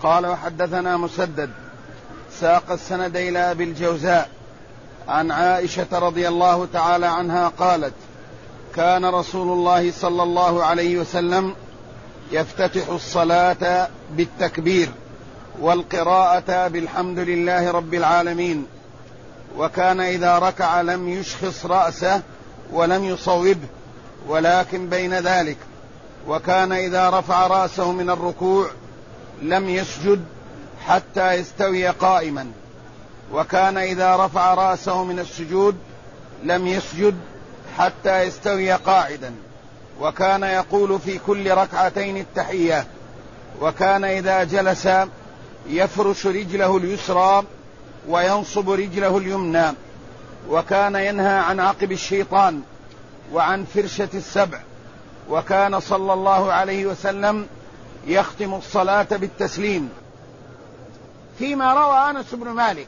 قال وحدثنا مسدد ساق السند إلى أبي الجوزاء عن عائشة رضي الله تعالى عنها قالت: كان رسول الله صلى الله عليه وسلم يفتتح الصلاة بالتكبير والقراءة بالحمد لله رب العالمين، وكان إذا ركع لم يشخص رأسه ولم يصوبه ولكن بين ذلك، وكان إذا رفع رأسه من الركوع لم يسجد حتى يستوي قائما، وكان إذا رفع رأسه من السجود لم يسجد حتى يستوي قاعدا، وكان يقول في كل ركعتين التحية، وكان إذا جلس يفرش رجله اليسرى وينصب رجله اليمنى، وكان ينهى عن عقب الشيطان وعن فرشة السبع، وكان صلى الله عليه وسلم يختم الصلاة بالتسليم. فيما روى أنس بن مالك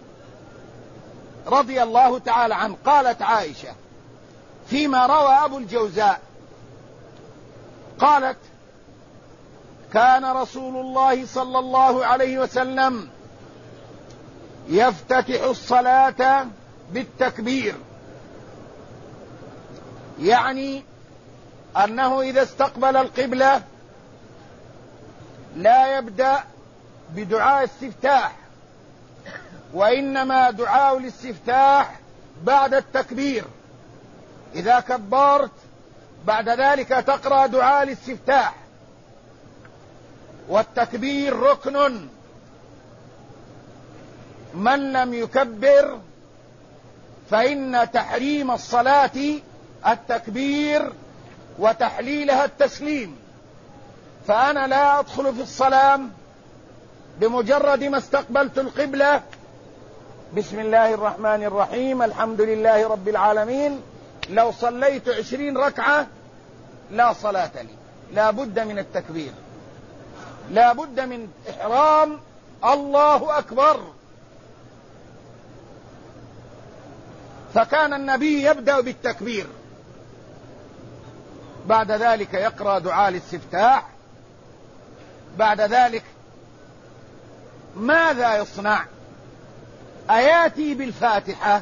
رضي الله تعالى عنه قالت عائشة فيما روى أبو الجوزاء قالت: كان رسول الله صلى الله عليه وسلم يفتتح الصلاة بالتكبير، يعني أنه إذا استقبل القبلة لا يبدأ بدعاء استفتاح، وإنما دعاء الاستفتاح بعد التكبير. إذا كبرت بعد ذلك تقرأ دعاء الاستفتاح، والتكبير ركن، من لم يكبر فإن تحريم الصلاة التكبير وتحليلها التسليم. فأنا لا أدخل في الصلاة بمجرد ما استقبلت القبلة بسم الله الرحمن الرحيم الحمد لله رب العالمين، لو صليت 20 ركعة لا صلاة لي، لا بد من التكبير، لا بد من إحرام الله أكبر. فكان النبي يبدأ بالتكبير، بعد ذلك يقرأ دعاء الاستفتاح، بعد ذلك ماذا يصنع؟ أياتي بالفاتحة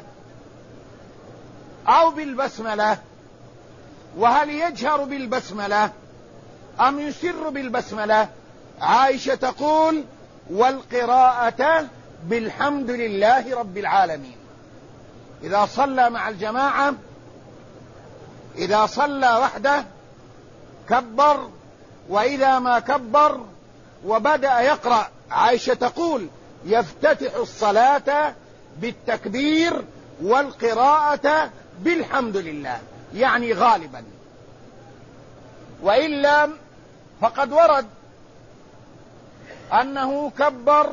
أو بالبسملة؟ وهل يجهر بالبسملة أم يسر بالبسملة؟ عائشة تقول: والقراءة بالحمد لله رب العالمين. إذا صلى مع الجماعة، إذا صلى وحده كبر، وإذا ما كبر وبدأ يقرأ، عائشة تقول: يفتتح الصلاة بالتكبير والقراءة بالحمد لله، يعني غالبا، وإلا فقد ورد أنه كبر،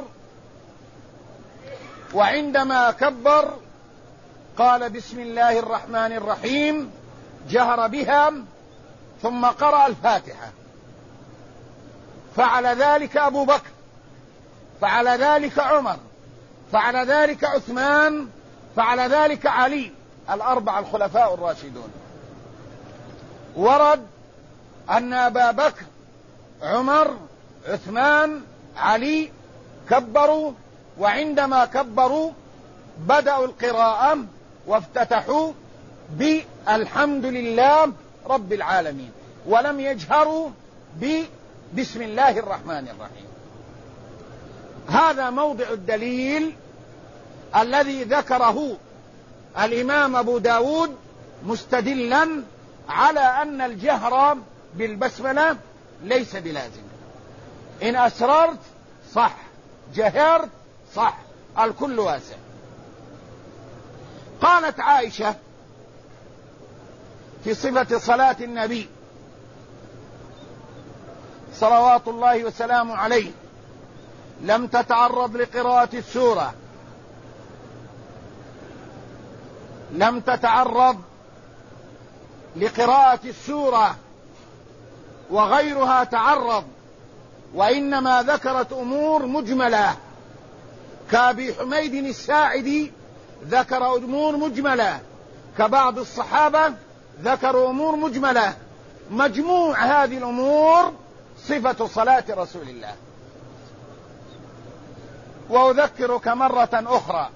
وعندما كبر قال بسم الله الرحمن الرحيم، جهر بها ثم قرأ الفاتحة. فعل ذلك أبو بكر، فعل ذلك عمر، فعل ذلك عثمان، فعل ذلك علي، الأربعة الخلفاء الراشدون. ورد أن أبا بكر، عمر، عثمان، علي كبروا، وعندما كبروا بدأوا القراءة وافتتحوا بالحمد لله رب العالمين، ولم يجهروا بسم الله الرحمن الرحيم. هذا موضع الدليل الذي ذكره الإمام أبو داود مستدلا على أن الجهر بالبسملة ليس بلازم. إن أسررت صح، جهرت صح، الكل واسع. قالت عائشة في صفة صلاة النبي صلوات الله وسلامه عليه: لم تتعرض لقراءة السورة، لم تتعرض لقراءة السورة وغيرها تعرض، وإنما ذكرت أمور مجملة، كأبي حميد الساعدي ذكر أمور مجملة، كبعض الصحابة ذكروا أمور مجملة. مجموع هذه الأمور صفة صلاة رسول الله. وأذكرك مرة أخرى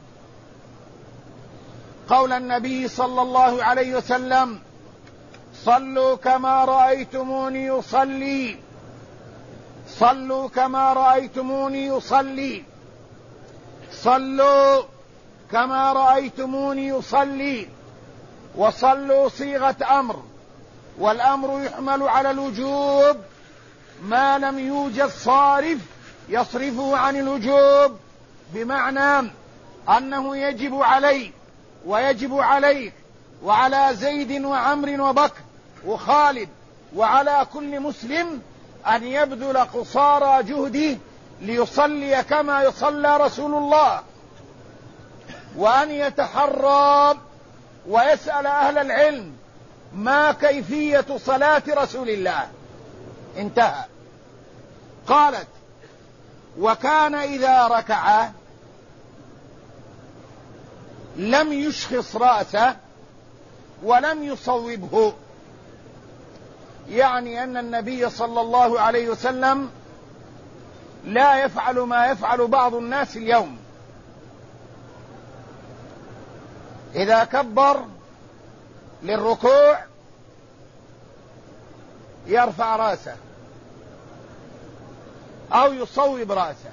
قول النبي صلى الله عليه وسلم: صلوا كما رأيتموني يصلي، صلوا كما رأيتموني يصلي، صلوا كما رأيتموني يصلي. وصلوا صيغة أمر، والأمر يحمل على الوجوب ما لم يوجد صارف يصرفه عن الوجوب، بمعنى أنه يجب علي ويجب عليك وعلى زيد وعمر وبكر وخالد وعلى كل مسلم أن يبذل قصارى جهده ليصلي كما يصلى رسول الله، وأن يتحرى ويسأل أهل العلم ما كيفية صلاة رسول الله. انتهى. قالت: وكان إذا ركع لم يشخص رأسه ولم يصوبه، يعني أن النبي صلى الله عليه وسلم لا يفعل ما يفعل بعض الناس اليوم. إذا كبر للركوع يرفع رأسه أو يصوب رأسه.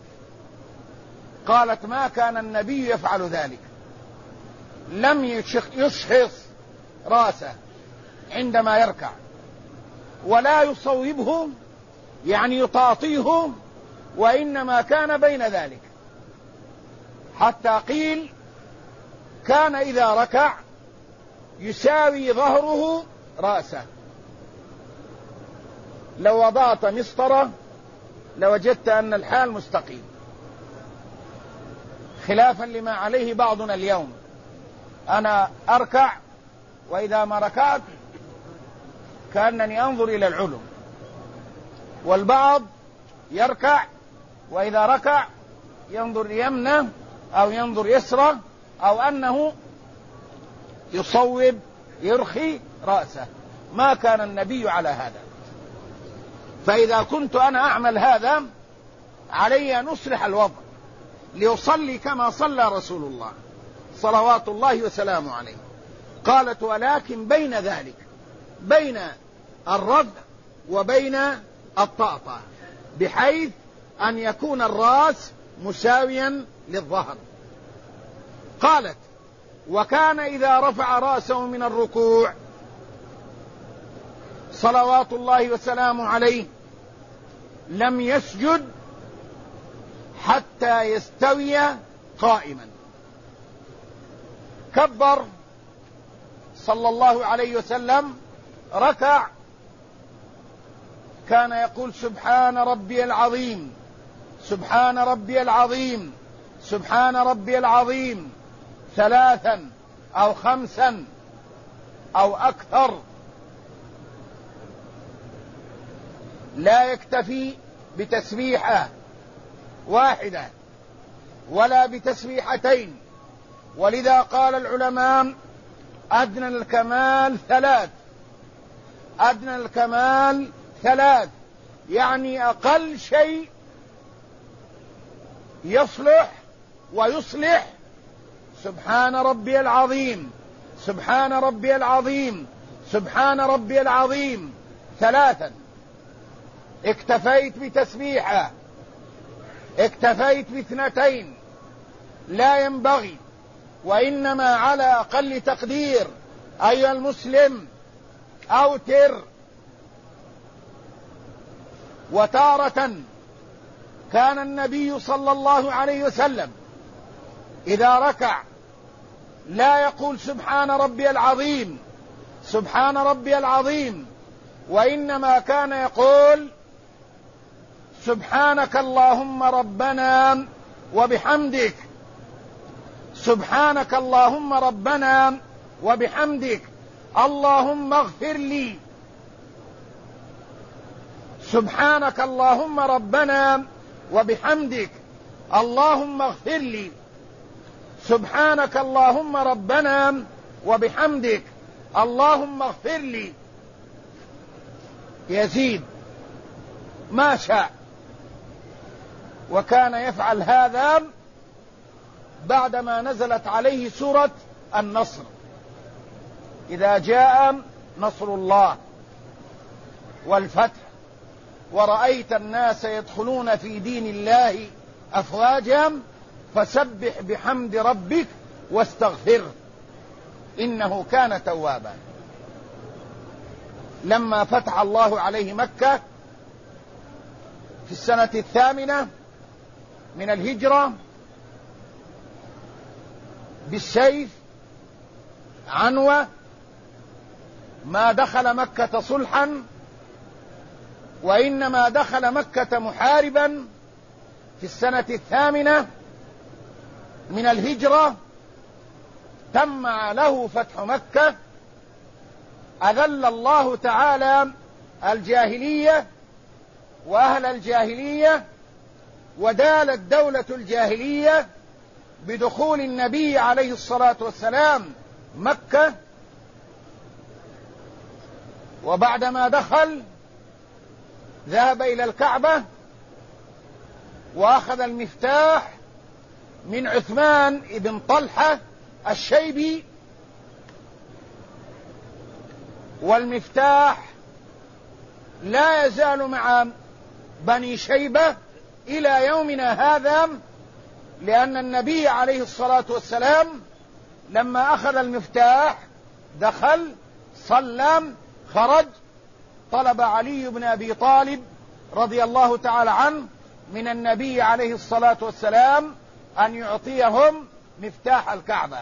قالت: ما كان النبي يفعل ذلك، لم يشخص رأسه عندما يركع، ولا يصوبه يعني يطاطيه، وإنما كان بين ذلك، حتى قيل كان إذا ركع يساوي ظهره رأسه. لو وضعت مسطرة لوجدت أن الحال مستقيم، خلافا لما عليه بعضنا اليوم. أنا أركع وإذا ما ركعت كأنني أنظر إلى العلو، والبعض يركع وإذا ركع ينظر يمنه أو ينظر يسره، أو أنه يصوب يرخي رأسه. ما كان النبي على هذا. فإذا كنت أنا أعمل هذا علي أن أصلح الوضع ليصلي كما صلى رسول الله صلوات الله وسلامه عليه. قالت: ولكن بين ذلك، بين الرفع وبين الطأطأة، بحيث أن يكون الرأس مساويا للظهر. قالت: وكان إذا رفع رأسه من الركوع صلوات الله وسلامه عليه لم يسجد حتى يستوي قائما. كبر صلى الله عليه وسلم، ركع، كان يقول: سبحان ربي العظيم، سبحان ربي العظيم، سبحان ربي العظيم، 3 أو 5 أو أكثر. لا يكتفي بتسبيحة واحدة ولا بتسبيحتين، ولذا قال العلماء: أدنى الكمال 3، أدنى الكمال 3، يعني أقل شيء يصلح ويصلح سبحان ربي العظيم، سبحان ربي العظيم، سبحان ربي العظيم 3. اكتفيت بتسبيحة، اكتفيت ب2، لا ينبغي، وإنما على أقل تقدير أيها المسلم أوتر. وتارة كان النبي صلى الله عليه وسلم إذا ركع لا يقول سبحان ربي العظيم، سبحان ربي العظيم، وإنما كان يقول: سبحانك اللهم ربنا وبحمدك، سبحانك اللهم ربنا وبحمدك، اللهم اغفر لي، سبحانك اللهم ربنا وبحمدك، اللهم اغفر لي، سبحانك اللهم ربنا وبحمدك، اللهم اغفر لي. يزيد ما شاء. وكان يفعل هذا بعدما نزلت عليه سورة النصر: إذا جاء نصر الله والفتح ورأيت الناس يدخلون في دين الله أفواجا فسبح بحمد ربك واستغفره إنه كان توابا. لما فتح الله عليه مكة في السنة 8 من الهجرة بالسيف عنوة، ما دخل مكة صلحا، وإنما دخل مكة محاربا في السنة 8 من الهجرة. تم له فتح مكة، أذل الله تعالى الجاهلية وأهل الجاهلية، ودالت دولة الجاهلية بدخول النبي عليه الصلاة والسلام مكة. وبعدما دخل ذهب إلى الكعبة وأخذ المفتاح من عثمان بن طلحة الشيبي، والمفتاح لا يزال مع بني شيبة إلى يومنا هذا، لأن النبي عليه الصلاة والسلام لما أخذ المفتاح دخل صلى خرج، طلب علي بن أبي طالب رضي الله تعالى عنه من النبي عليه الصلاة والسلام أن يعطيهم مفتاح الكعبة،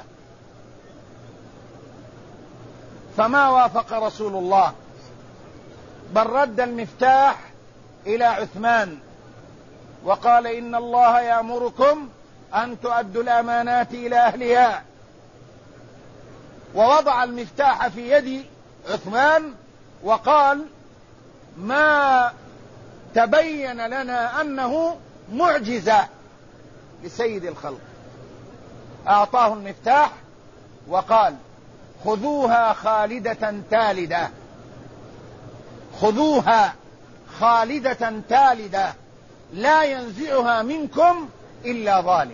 فما وافق رسول الله، بل رد المفتاح إلى عثمان وقال: إن الله يأمركم أن تؤدوا الأمانات إلى أهلها. ووضع المفتاح في يد عثمان وقال: ما تبين لنا أنه معجزة لسيد الخلق. أعطاه المفتاح وقال: خذوها خالدة تالدة، خذوها خالدة تالدة، لا ينزعها منكم إلا ظالم.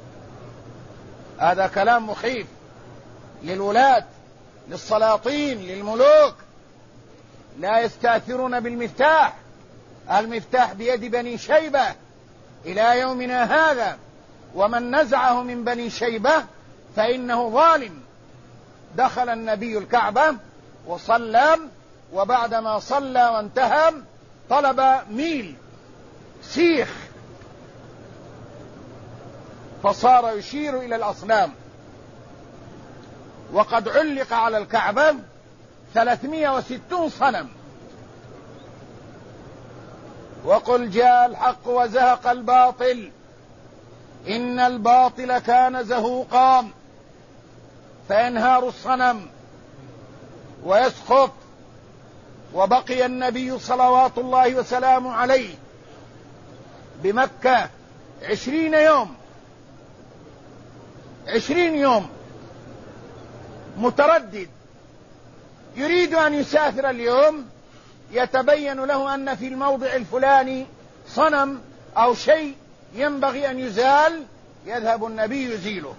هذا كلام مخيف للولاة، للسلاطين، للملوك، لا يستأثرون بالمفتاح. المفتاح بيد بني شيبة إلى يومنا هذا، ومن نزعه من بني شيبة فإنه ظالم. دخل النبي الكعبة وصلى، وبعدما صلى وانتهى طلب ميل سيخ، فصار يشير إلى الأصنام، وقد علق على الكعبة 360 صنم. وقل جاء الحق وزهق الباطل إن الباطل كان زهوقا. فينهار الصنم ويسقط، وبقي النبي صلوات الله وسلامه عليه بمكة 20 يوم متردد، يريد أن يسافر اليوم، يتبين له أن في الموضع الفلاني صنم أو شيء ينبغي أن يزال، يذهب النبي يزيله.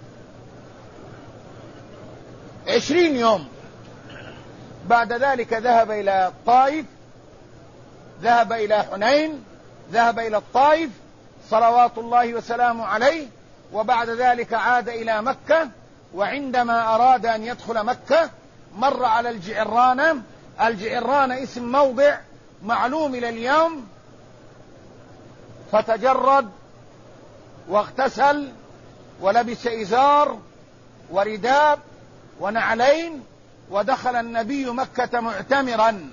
20 يوم. بعد ذلك ذهب إلى الطائف، ذهب إلى حنين، ذهب إلى الطائف صلوات الله وسلامه عليه، وبعد ذلك عاد إلى مكة. وعندما أراد أن يدخل مكة مر على الجعرانة. الجعرانة اسم موضع معلوم إلى اليوم، فتجرد واغتسل ولبس إزار ورداء ونعلين، ودخل النبي مكة معتمرا،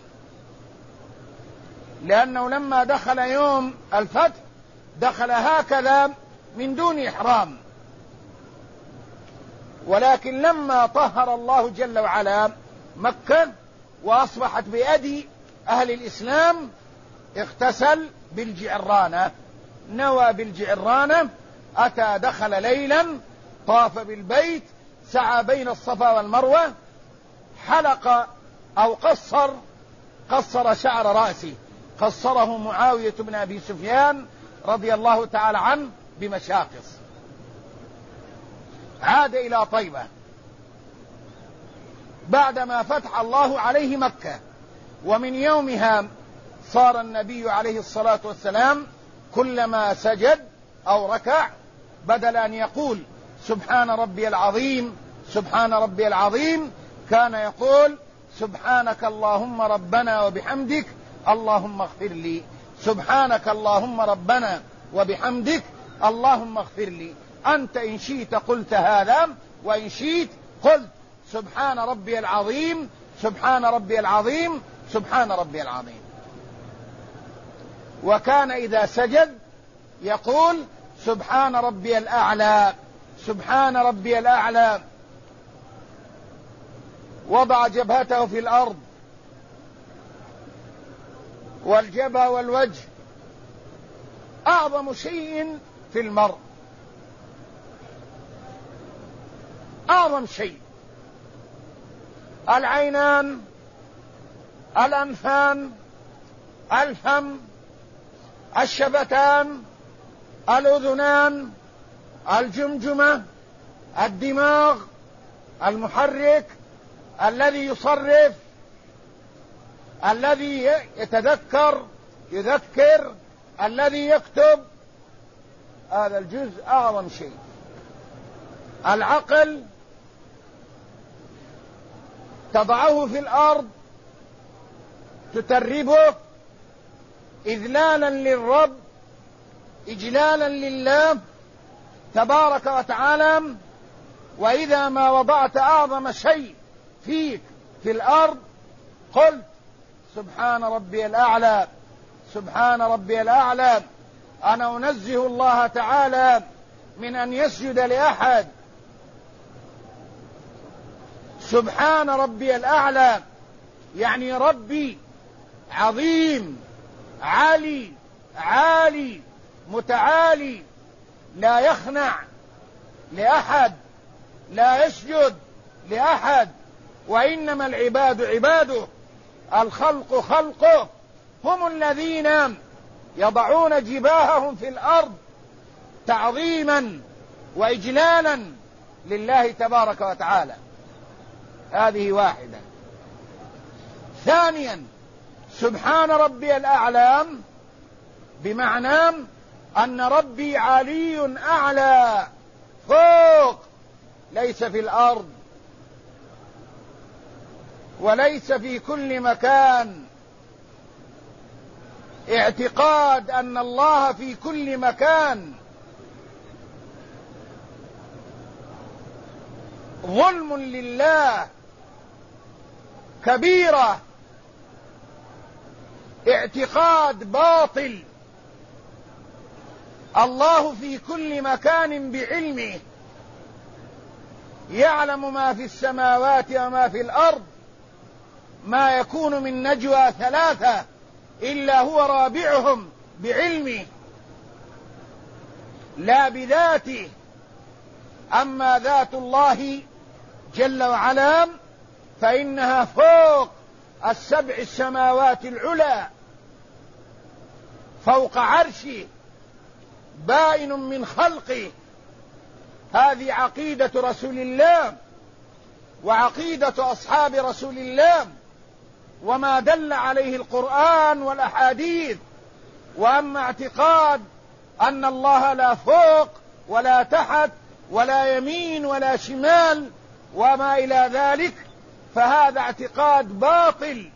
لأنه لما دخل يوم الفتح دخل هكذا من دون إحرام. ولكن لما طهر الله جل وعلا مكة وأصبحت بيد أهل الإسلام اغتسل بالجعرانة، نوى بالجعرانة، أتى دخل ليلا، طاف بالبيت، سعى بين الصفا والمروة، حلق أو قصر شعر رأسه، قصره معاوية بن أبي سفيان رضي الله تعالى عنه بمشاقص، عاد إلى طيبة بعدما فتح الله عليه مكة، ومن يومها صار النبي عليه الصلاة والسلام كلما سجد أو ركع بدل أن يقول سبحان ربي العظيم سبحان ربي العظيم كان يقول سبحانك اللهم ربنا وبحمدك اللهم اغفر لي، سبحانك اللهم ربنا وبحمدك اللهم اغفر لي. أنت إن شئت قلت هذا، وإن شئت قلت سبحان ربي العظيم سبحان ربي العظيم سبحان ربي العظيم. وكان إذا سجد يقول سبحان ربي الأعلى سبحان ربي الأعلى. وضع جبهته في الأرض، والجبهة والوجه أعظم شيء في المرء، أعظم شيء. العينان، الأنفان، الفم، الشفتان، الأذنان، الجمجمة، الدماغ المحرك الذي يصرف، الذي يتذكر يذكر، الذي يكتب، هذا الجزء أعظم شيء. العقل تضعه في الأرض تتربه إذلالا للرب إجلالا لله تبارك وتعالى. وإذا ما وضعت أعظم شيء فيك في الأرض قلت سبحان ربي الأعلى سبحان ربي الأعلى. أنا أنزه الله تعالى من أن يسجد لأحد. سبحان ربي الأعلى يعني ربي عظيم عالي عالي متعالي، لا يخنع لأحد، لا يسجد لأحد، وإنما العباد عباده، الخلق خلقه، هم الذين يضعون جباههم في الأرض تعظيما وإجلالا لله تبارك وتعالى. هذه واحدة. ثانيا سبحان ربي الأعلى بمعنى أن ربي علي أعلى فوق، ليس في الأرض وليس في كل مكان. اعتقاد أن الله في كل مكان ظلم لله كبيرة، اعتقاد باطل. الله في كل مكان بعلمه، يعلم ما في السماوات وما في الأرض، ما يكون من نجوى ثلاثة إلا هو رابعهم بعلمه لا بذاته. أما ذات الله جل وعلا فإنها فوق السبع السماوات العلى، فوق عرشه، بائن من خلقه. هذه عقيدة رسول الله وعقيدة أصحاب رسول الله وما دل عليه القرآن والأحاديث. وأما اعتقاد أن الله لا فوق ولا تحت ولا يمين ولا شمال وما إلى ذلك فهذا اعتقاد باطل.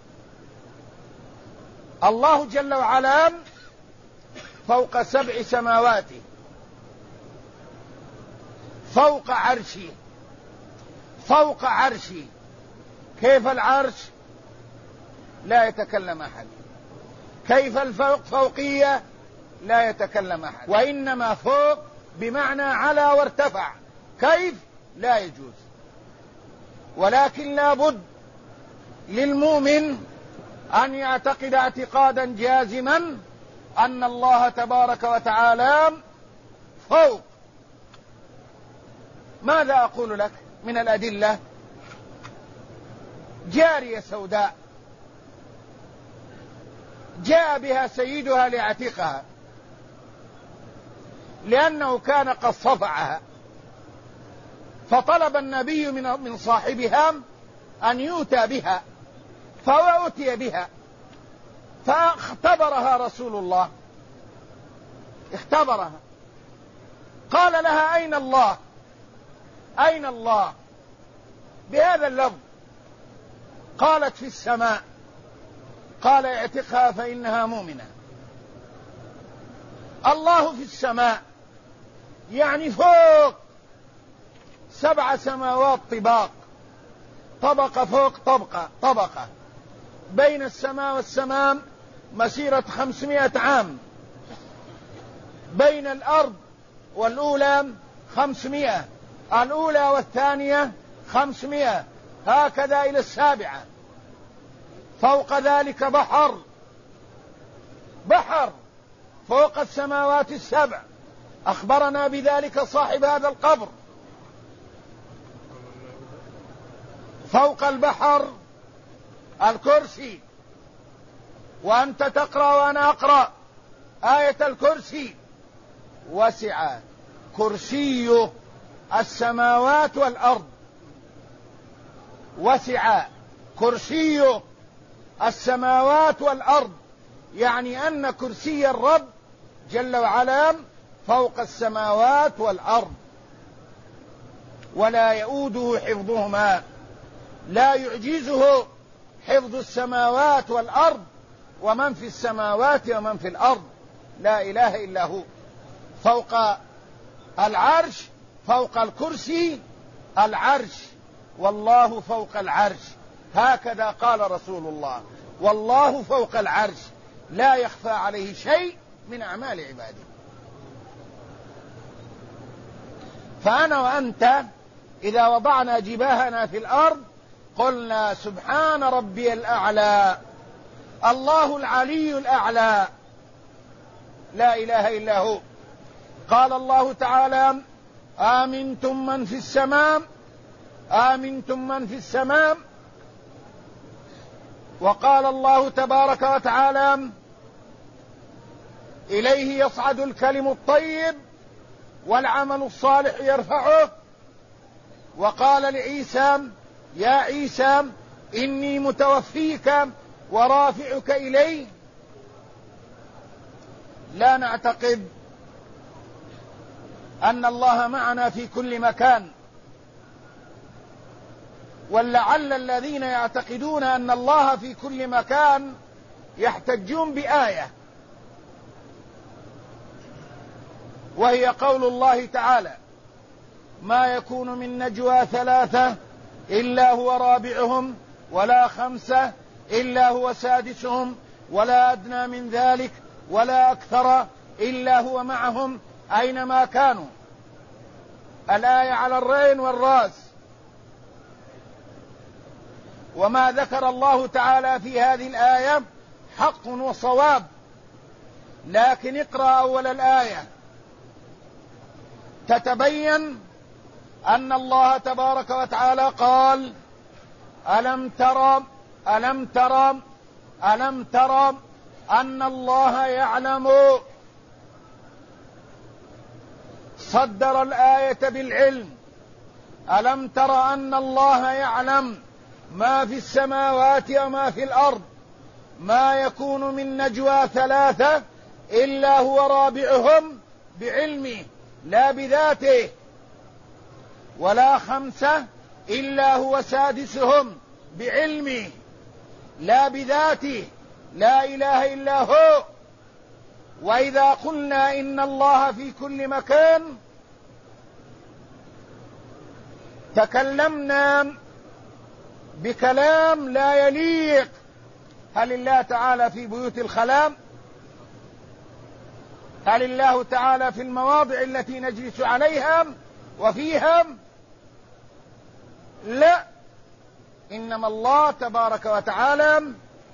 الله جل وعلا فوق سبع سماواته، فوق عرشه، فوق عرشه. كيف العرش؟ لا يتكلم أحد. كيف الفوق فوقية؟ لا يتكلم أحد. وإنما فوق بمعنى على وارتفع. كيف؟ لا يجوز. ولكن لا بد للمؤمن أن يعتقد اعتقادا جازما أن الله تبارك وتعالى فوق. ماذا أقول لك من الأدلة؟ جارية سوداء جاء بها سيدها ليعتقها، لأنه كان قد صفعها، فطلب النبي من صاحبها أن يؤتى بها، فأتي بها، فاختبرها رسول الله، اختبرها، قال لها: أين الله؟ أين الله؟ بهذا اللفظ. قالت: في السماء. قال: اعتقها فإنها مؤمنة. الله في السماء يعني فوق 7 سماوات طباق، طبقة فوق طبقة، بين السماء والسماء مسيرة 500 عام، بين الأرض والأولى 500، الأولى والثانية 500، هكذا إلى 7. فوق ذلك بحر فوق السماوات 7. أخبرنا بذلك صاحب هذا القبر. فوق البحر الكرسي، وأنت تقرأ وأنا أقرأ آية الكرسي. وسع كرسي السماوات والأرض، وسع كرسي السماوات والأرض، يعني أن كرسي الرب جل وعلا فوق السماوات والأرض، ولا يؤوده حفظهما، لا يعجزه حفظ السماوات والأرض ومن في السماوات ومن في الأرض، لا إله إلا هو. فوق العرش، فوق الكرسي العرش، والله فوق العرش، هكذا قال رسول الله: والله فوق العرش لا يخفى عليه شيء من أعمال عباده. فأنا وأنت إذا وضعنا جباهنا في الأرض قلنا: سبحان ربي الأعلى، الله العلي الأعلى، لا إله إلا هو. قال الله تعالى: آمنتم من في السماء، آمنتم من في السماء. وقال الله تبارك وتعالى: إليه يصعد الكلم الطيب والعمل الصالح يرفعه. وقال لعيسى: يا عيسى إني متوفيك ورافعك إلي. لا نعتقد أن الله معنا في كل مكان، ولعل الذين يعتقدون أن الله في كل مكان يحتجون بآية، وهي قول الله تعالى: ما يكون من نجوى 3 إلا هو رابعهم ولا 5 إلا هو سادسهم ولا أدنى من ذلك ولا أكثر إلا هو معهم أينما كانوا. الآية على الرين والراس. وما ذكر الله تعالى في هذه الآية حق وصواب، لكن اقرأ أول الآية تتبين أن الله تبارك وتعالى قال: ألم ترى أن الله يعلم. صدر الآية بالعلم: ألم تر أن الله يعلم ما في السماوات وما في الأرض، ما يكون من نجوى 3 إلا هو رابعهم بعلمه لا بذاته، ولا 5 إلا هو سادسهم بعلمه لا بذاته، لا إله إلا هو. وإذا قلنا إن الله في كل مكان تكلمنا بكلام لا يليق. هل الله تعالى في بيوت الخلاء؟ هل الله تعالى في المواضع التي نجلس عليها وفيها؟ لا، إنما الله تبارك وتعالى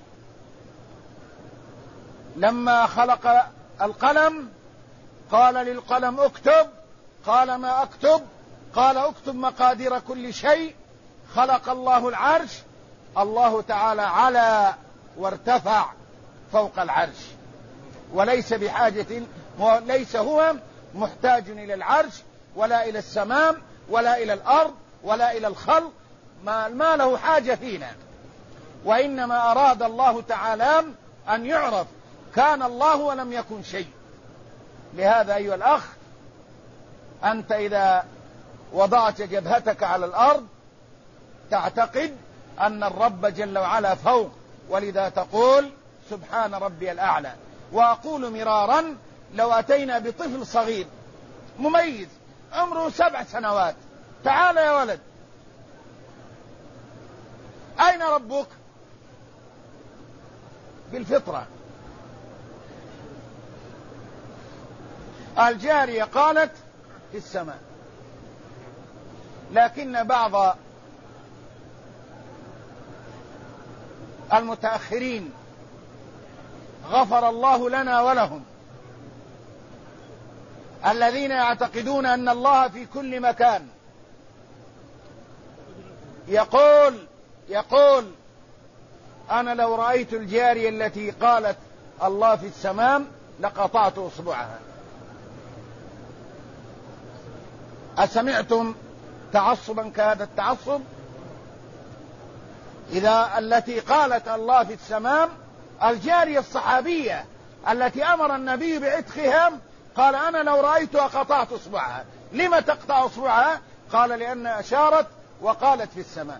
لما خلق القلم قال للقلم اكتب، قال ما اكتب؟ قال اكتب مقادير كل شيء. خلق الله العرش، الله تعالى علا وارتفع فوق العرش، وليس بحاجة، ليس هو محتاج إلى العرش ولا إلى السماء ولا إلى الأرض ولا إلى الخلق، ما له حاجة فينا، وإنما أراد الله تعالى أن يعرف كان الله ولم يكن شيء. لهذا أيها الأخ، أنت إذا وضعت جبهتك على الأرض تعتقد أن الرب جل وعلا فوق، ولذا تقول سبحان ربي الأعلى. وأقول مرارا، لو أتينا بطفل صغير مميز عمره 7 سنوات، تعال يا ولد، أين ربك؟ بالفطرة. الجارية قالت في السماء، لكن بعض المتأخرين غفر الله لنا ولهم الذين يعتقدون أن الله في كل مكان يقول أنا لو رأيت الجارية التي قالت الله في السماء لقطعت أصبعها. أسمعتم تعصبا كهذا التعصب؟ إذا التي قالت الله في السماء الجارية الصحابية التي أمر النبي بعتقها، قال أنا لو رأيتها قطعت أصبعها. لما تقطع أصبعها؟ قال لأنها أشارت وقالت في السماء.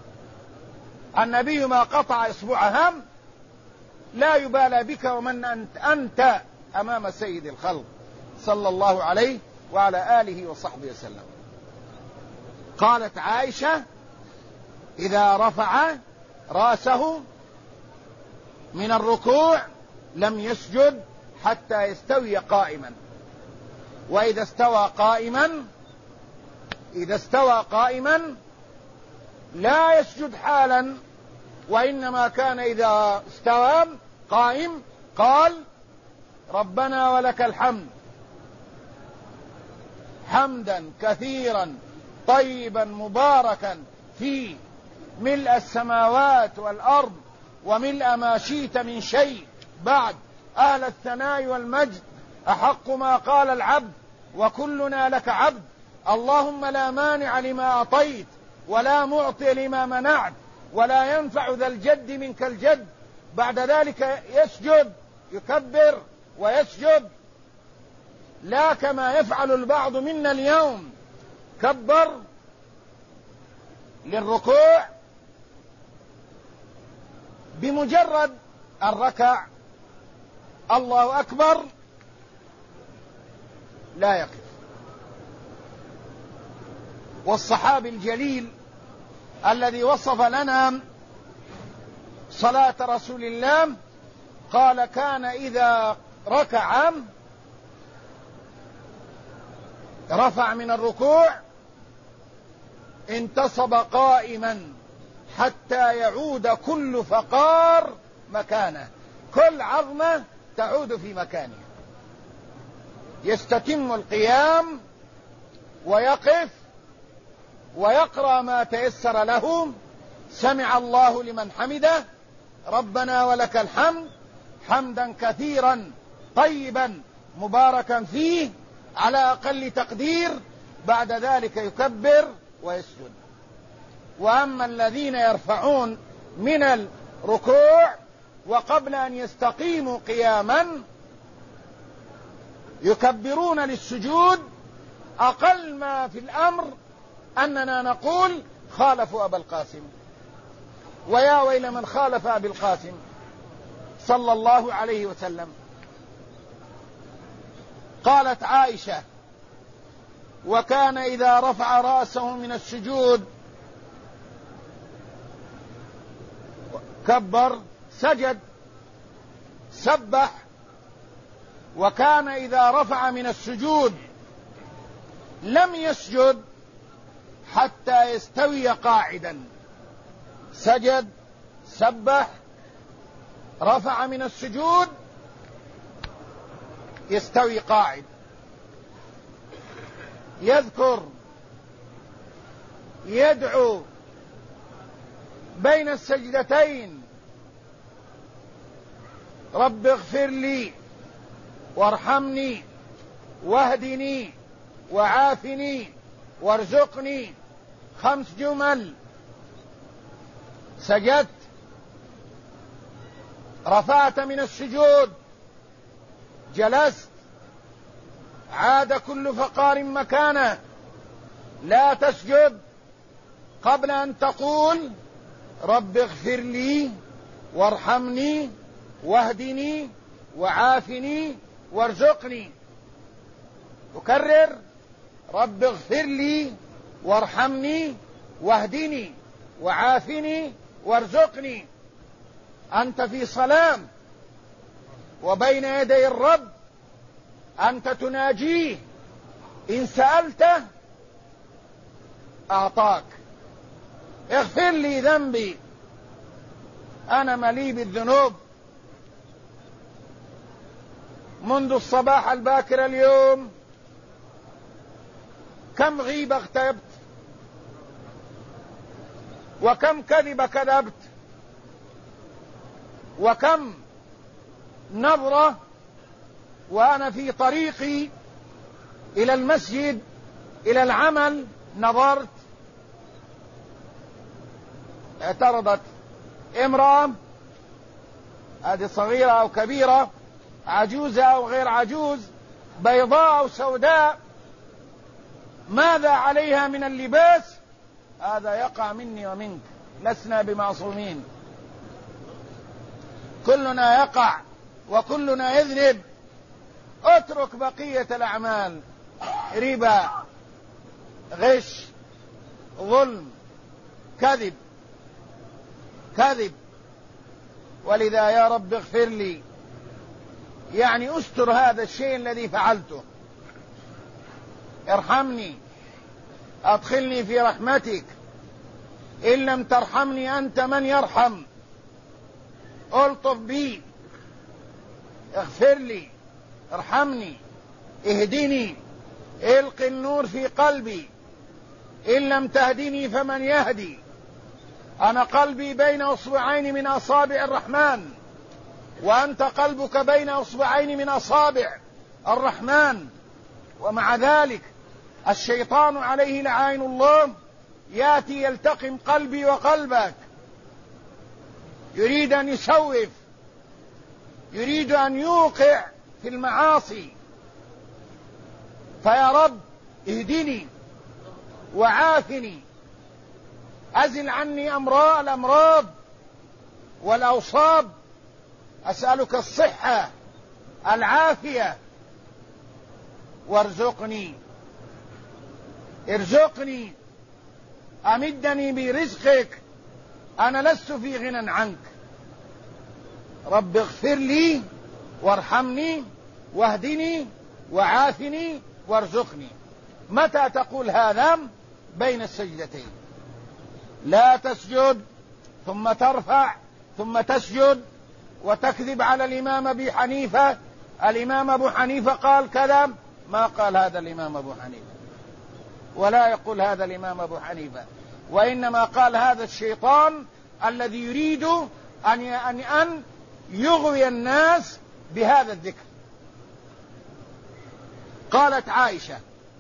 النبي ما قطع إصبعها، لا يبالى بك ومن أنت أمام سيد الخلق صلى الله عليه وعلى آله وصحبه وسلم. قالت عائشة إذا رفع رأسه من الركوع لم يسجد حتى يستوي قائما، وإذا استوى قائما لا يسجد حالا، وإنما كان إذا استوى قائم قال ربنا ولك الحمد حمدا كثيرا طيبا مباركا فيه ملء السماوات والأرض وملء ما شئت من شيء بعد، أهل الثناء والمجد أحق ما قال العبد وكلنا لك عبد، اللهم لا مانع لما أعطيت ولا معطي لما منعت ولا ينفع ذا الجد منك الجد. بعد ذلك يسجد، يكبر ويسجد، لا كما يفعل البعض منا اليوم، كبر للركوع بمجرد الركع الله أكبر لا يقف. والصحابي الجليل الذي وصف لنا صلاة رسول الله قال كان إذا ركع رفع من الركوع انتصب قائما حتى يعود كل فقار مكانه، كل عظمة تعود في مكانها، يستتم القيام ويقف ويقرأ ما تيسر له، سمع الله لمن حمده، ربنا ولك الحمد حمدا كثيرا طيبا مباركا فيه على أقل تقدير، بعد ذلك يكبر ويسجد. وأما الذين يرفعون من الركوع وقبل أن يستقيموا قياما يكبرون للسجود، أقل ما في الأمر أننا نقول خالفوا أبا القاسم، ويا ويل من خالف أبي القاسم صلى الله عليه وسلم. قالت عائشة وكان إذا رفع رأسه من السجود كبر سجد سبح، وكان إذا رفع من السجود لم يسجد حتى يستوي قاعدا، سجد سبح رفع من السجود يستوي قاعد، يذكر يدعو بين السجدتين رب اغفر لي وارحمني واهدني وعافني وارزقني 5 جمل. سجدت، رفعت من السجود، جلست، عاد كل فقار مكانه. لا تسجد قبل أن تقول رب اغفر لي وارحمني واهدني وعافني وارزقني. تكرر رب اغفر لي وارحمني واهدني وعافني وارزقني. أنت في صلاة وبين يدي الرب، أنت تناجيه، إن سألته أعطاك. اغفر لي ذنبي، أنا مليء بالذنوب، منذ الصباح الباكر اليوم كم غيبة اغتبت، وكم كذب كذبت، وكم نظرة وأنا في طريقي إلى المسجد إلى العمل نظرت. اعترضت امرأة، هذه صغيرة أو كبيرة، عجوزة أو غير عجوز، بيضاء أو سوداء، ماذا عليها من اللباس؟ هذا يقع مني ومنك، لسنا بمعصومين، كلنا يقع وكلنا يذنب. اترك بقية الأعمال، ربا، غش، ظلم، كذب. ولذا يا رب اغفر لي، يعني استر هذا الشيء الذي فعلته، ارحمني، ادخلني في رحمتك، إن لم ترحمني أنت من يرحم، ألطف بي، اغفر لي، ارحمني، اهدني، الق النور في قلبي، إن لم تهدني فمن يهدي، أنا قلبي بين أصبعين من أصابع الرحمن، وأنت قلبك بين أصبعين من أصابع الرحمن. ومع ذلك الشيطان عليه لعائن الله يأتي يلتقم قلبي وقلبك، يريد أن يسوف، يريد أن يوقع في المعاصي. فيا رب اهدني وعافني، أزل عني الأمراض والأوصاب، أسألك الصحة العافية، وارزقني، ارزقني، أمدني برزقك، أنا لست في غنى عنك. رب اغفر لي وارحمني واهدني وعافني وارزقني. متى تقول هذا؟ بين السجدتين. لا تسجد ثم ترفع ثم تسجد وتكذب على الإمام أبي حنيفة. الإمام أبو حنيفة قال كذا، ما قال هذا الإمام أبو حنيفة، ولا يقول هذا الإمام أبو حنيفة، وإنما قال هذا الشيطان الذي يريد أن يغوي الناس بهذا الذكر. قالت عائشة: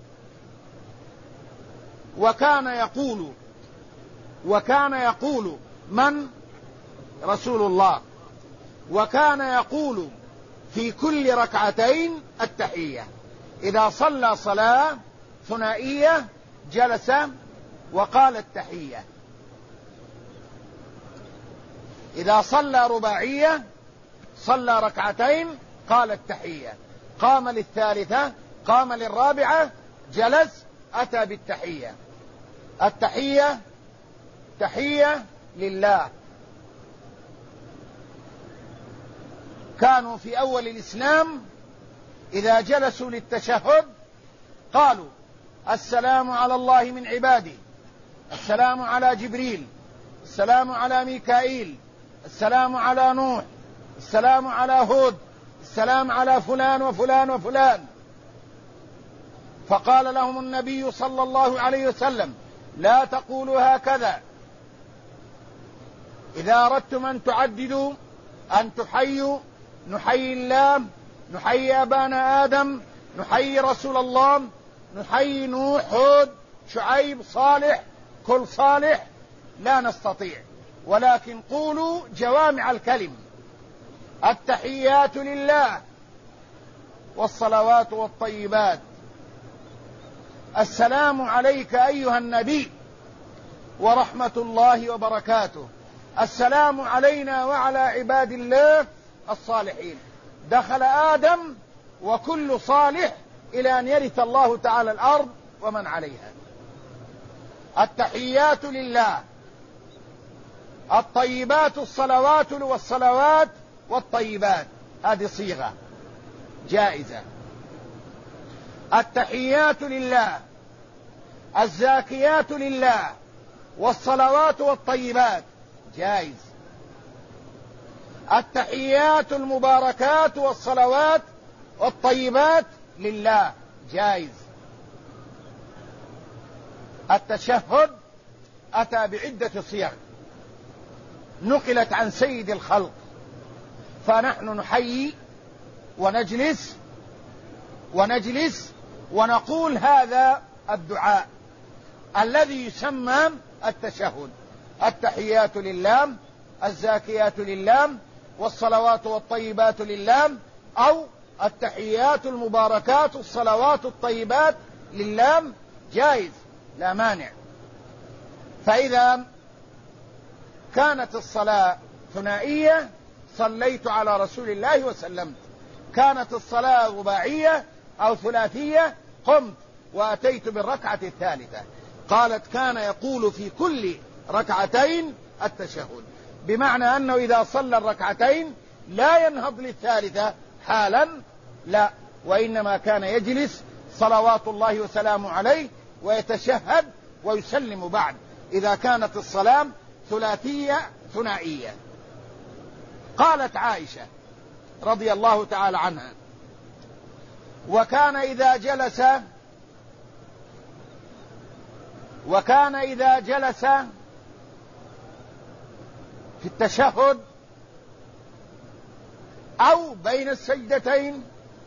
وكان يقول من؟ رسول الله. وكان يقول في كل ركعتين التحية. إذا صلى صلاة ثنائية جلس وقال التحية، إذا صلى رباعية صلى ركعتين قال التحية، قام للثالثة، قام للرابعة، جلس، أتى بالتحية. التحية تحية لله. كانوا في أول الإسلام إذا جلسوا للتشهد قالوا: السلام على الله من عباده، السلام على جبريل، السلام على ميكائيل، السلام على نوح، السلام على هود، السلام على فلان وفلان وفلان. فقال لهم النبي صلى الله عليه وسلم: لا تقولوا هكذا، إذا أردتم أن تعددوا أن تحيوا، نحيي الله، نحيي أبانا آدم، نحيي رسول الله، نحيي نوح، هود، شعيب، صالح، كل صالح؟ لا نستطيع، ولكن قولوا جوامع الكلم: التحيات لله والصلوات والطيبات، السلام عليك أيها النبي ورحمة الله وبركاته، السلام علينا وعلى عباد الله الصالحين. دخل آدم وكل صالح إلى أن يرث الله تعالى الأرض ومن عليها. التحيات لله، الطيبات، الصلوات والصلوات والطيبات، هذه صيغة جائزة. التحيات لله، الزاكيات لله، والصلوات والطيبات جائز. التحيات المباركات والصلوات والطيبات لله جائز. التشهد أتى بعدة صيغ نقلت عن سيد الخلق، فنحن نحيي ونجلس ونقول هذا الدعاء الذي يسمى التشهد: التحيات لله، الزاكيات لله، والصلوات والطيبات لله، أو التحيات المباركات الصلوات الطيبات لله، جائز لا مانع. فإذا كانت الصلاة ثنائية صليت على رسول الله وسلمت، كانت الصلاة رباعية أو ثلاثية قمت وأتيت بالركعة الثالثة. قالت: كان يقول في كل ركعتين التشهد، بمعنى أنه إذا صلى الركعتين لا ينهض للثالثة حالا، لا، وإنما كان يجلس صلوات الله وسلامه عليه ويتشهد ويسلم بعد، إذا كانت الصلاة ثنائية. قالت عائشة رضي الله تعالى عنها: وكان إذا جلس في التشهد أو بين السجدتين،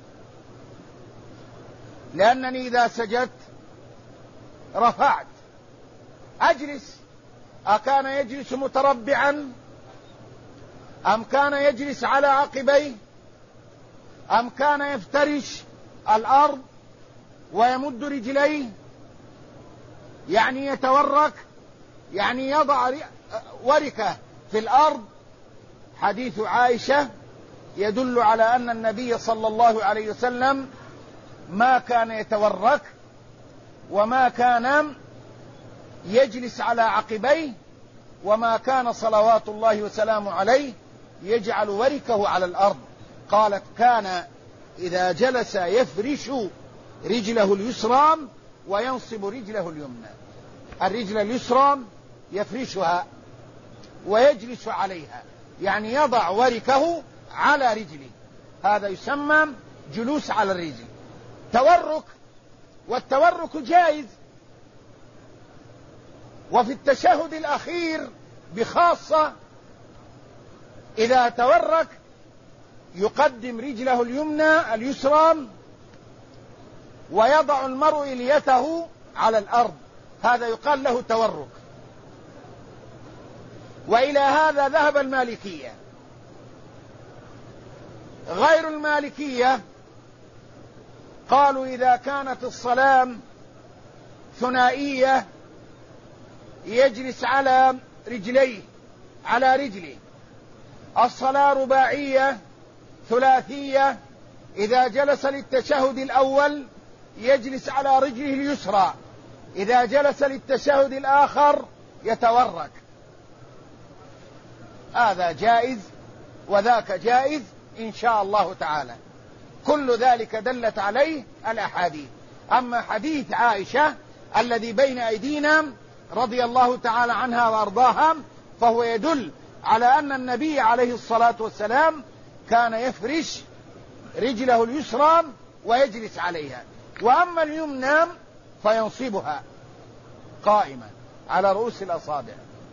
لأنني إذا سجدت رفعت أجلس، أكان يجلس متربعا أم كان يجلس على عقبيه أم كان يفترش الأرض ويمد رجليه، يعني يتورك، يعني يضع وركه في الأرض. حديث عائشة يدل على أن النبي صلى الله عليه وسلم ما كان يتورك وما كان يجلس على عقبيه، وما كان صلوات الله وسلامه عليه يجعل وركه على الأرض. قالت: كان إذا جلس يفرش رجله اليسرى وينصب رجله اليمنى. الرجل اليسرى يفرشها ويجلس عليها، يعني يضع وركه على رجله، هذا يسمى جلوس على الرجل. تورك، والتورك جائز. وفي التشهد الأخير بخاصة إذا تورك يقدم رجله اليسرى ويضع المرء إليته على الأرض، هذا يقال له تورك. وإلى هذا ذهب المالكية. غير المالكية قالوا إذا كانت الصلاة ثنائية يجلس على رجليه، على رجله. الصلاة رباعية ثلاثية إذا جلس للتشهد الأول يجلس على رجله اليسرى، إذا جلس للتشهد الآخر يتورك. هذا جائز وذاك جائز إن شاء الله تعالى، كل ذلك دلت عليه الأحاديث. أما حديث عائشة الذي بين أيدينا رضي الله تعالى عنها وأرضاها فهو يدل على أن النبي عليه الصلاة والسلام كان يفرش رجله اليسرى ويجلس عليها، وأما اليمنى فينصبها قائمة على رؤوس الأصابع،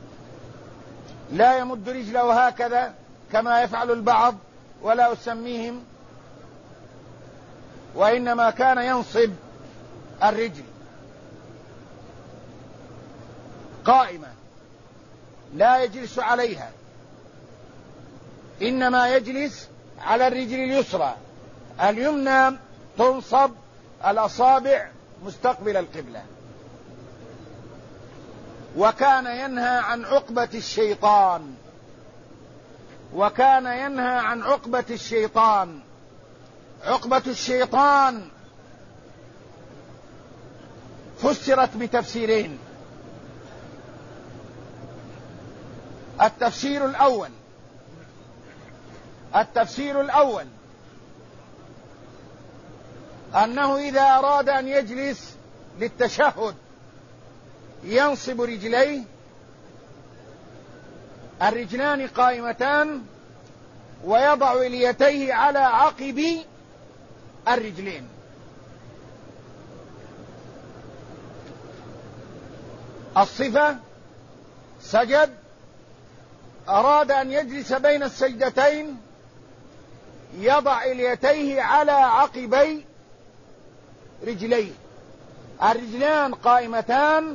لا يمد رجله هكذا كما يفعل البعض، ولا أسميهم وإنما كان ينصب الرجل قائمة لا يجلس عليها، إنما يجلس على الرجل اليسرى، اليمنى تنصب، الأصابع مستقبل القبلة. وكان ينهى عن عقبة الشيطان، وكان ينهى عن عقبة الشيطان. عقبة الشيطان فسرت بتفسيرين. التفسير الأول أنه إذا أراد أن يجلس للتشهد ينصب رجليه، الرجلان قائمتان، ويضع اليتيه على عقب الرجلين. الصفة سجد، أراد أن يجلس بين السجدتين يضع اليتيه على عقبي رجليه، الرجلان قائمتان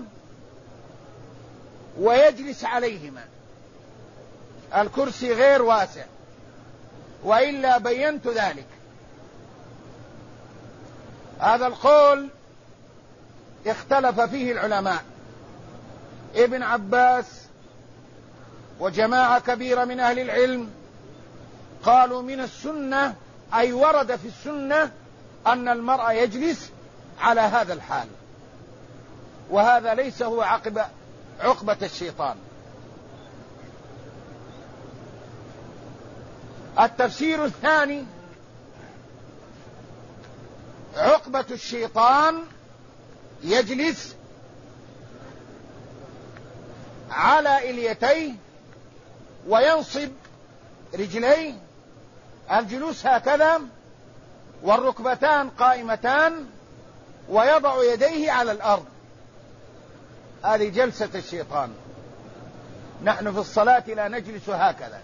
ويجلس عليهما. الكرسي غير واسع، وإلا بينت ذلك. هذا القول اختلف فيه العلماء. ابن عباس وجماعة كبيرة من أهل العلم قالوا من السنة، أي ورد في السنة أن المرء يجلس على هذا الحال، وهذا ليس هو عقبة الشيطان. التفسير الثاني: عقبة الشيطان يجلس على إليتيه وينصب رجليه، الجلوس هكذا والركبتان قائمتان، ويضع يديه على الأرض. هذه جلسة الشيطان. نحن في الصلاة لا نجلس هكذا،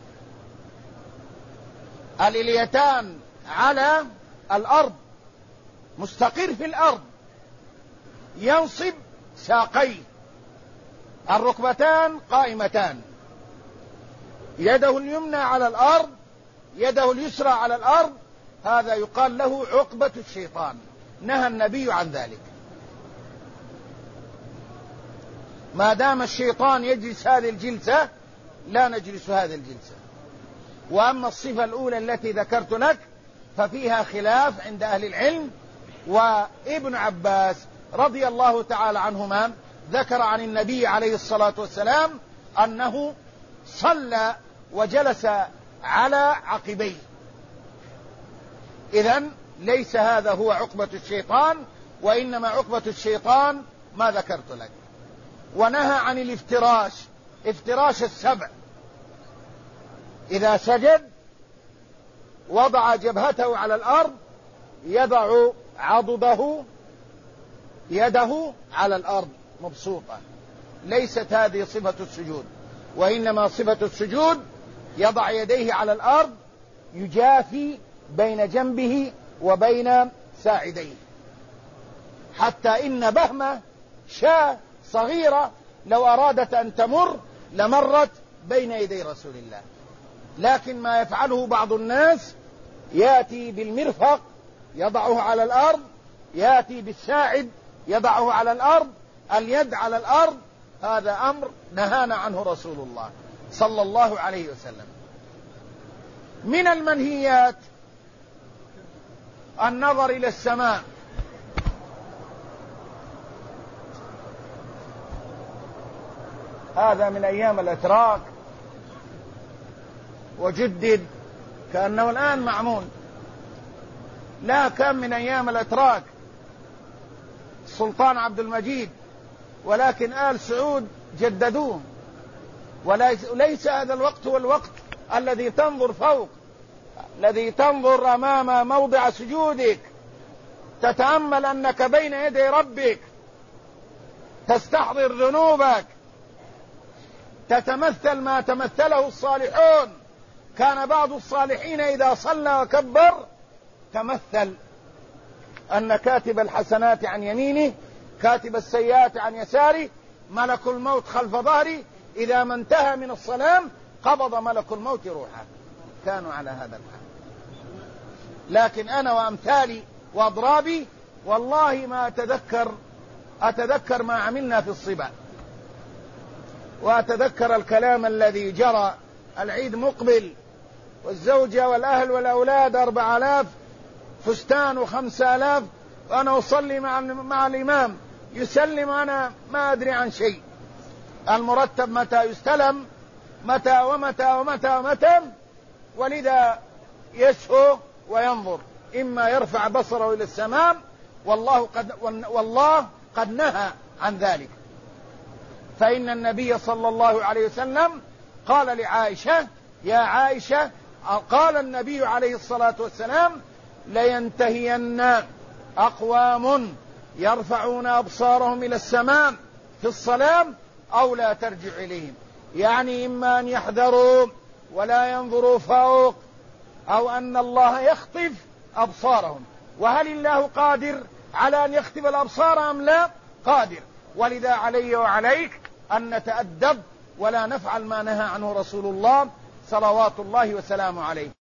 الإليتان على الأرض، مستقر في الأرض، ينصب ساقيه، الركبتان قائمتان، يده اليمنى على الأرض، يده اليسرى على الأرض. هذا يقال له عقبة الشيطان، نهى النبي عن ذلك. ما دام الشيطان يجلس هذه الجلسة لا نجلس هذه الجلسة. وأما الصفة الأولى التي ذكرت لك ففيها خلاف عند أهل العلم. وابن عباس رضي الله تعالى عنهما ذكر عن النبي عليه الصلاة والسلام أنه صلى وجلس على عقبيه. إذن ليس هذا هو عقبة الشيطان، وإنما عقبة الشيطان ما ذكرت لك. ونهى عن الافتراش، افتراش السبع. إذا سجد وضع جبهته على الأرض، يضع عضده يده على الأرض مبسوطة. ليست هذه صفة السجود، وإنما صفة السجود يضع يديه على الأرض، يجافي بين جنبه وبين ساعديه، حتى إن بهمة شاة صغيرة لو أرادت أن تمر لمرت بين يدي رسول الله. لكن ما يفعله بعض الناس يأتي بالمرفق يضعه على الأرض، يأتي بالساعد يضعه على الأرض، اليد على الأرض. هذا أمر نهانا عنه رسول الله صلى الله عليه وسلم. من المنهيات النظر إلى السماء. هذا من أيام الأتراك وجدد كأنه الآن معمول، لا، كان من أيام الأتراك السلطان عبد المجيد، ولكن آل سعود جددوه. وليس هذا الوقت هو الوقت الذي تنظر فوق، الذي تنظر أمام موضع سجودك، تتأمل أنك بين يدي ربك، تستحضر ذنوبك، تتمثل ما تمثله الصالحون. كان بعض الصالحين إذا صلى وكبر تمثل أن كاتب الحسنات عن يمينه كاتب السيئات عن يساره، ملك الموت خلف ظهري، إذا ما انتهى من الصلاة قبض ملك الموت روحه. كانوا على هذا الحال. لكن أنا وأمثالي وأضرابي والله ما أتذكر ما عملنا في الصبا، وأتذكر الكلام الذي جرى. العيد مقبل والزوجة والأهل والأولاد 4000 فستان و5000، وأنا أصلي مع الإمام يسلم، أنا ما أدري عن شيء. المرتب متى يستلم، متى ومتى ومتى ومتى، ولذا يسهو وينظر، إما يرفع بصره إلى السماء، والله قد نهى عن ذلك. فإن النبي صلى الله عليه وسلم قال لعائشة: يا عائشة، قال النبي عليه الصلاة والسلام: لينتهين أقوام يرفعون أبصارهم إلى السماء في الصلاة أو لا ترجع إليهم، يعني إما أن يحذروا ولا ينظروا فوق، أو أن الله يخطف أبصارهم. وهل الله قادر على أن يخطف الأبصار أم لا؟ قادر. ولذا علي وعليك أن نتأدب ولا نفعل ما نهى عنه رسول الله صلوات الله وسلامه عليه.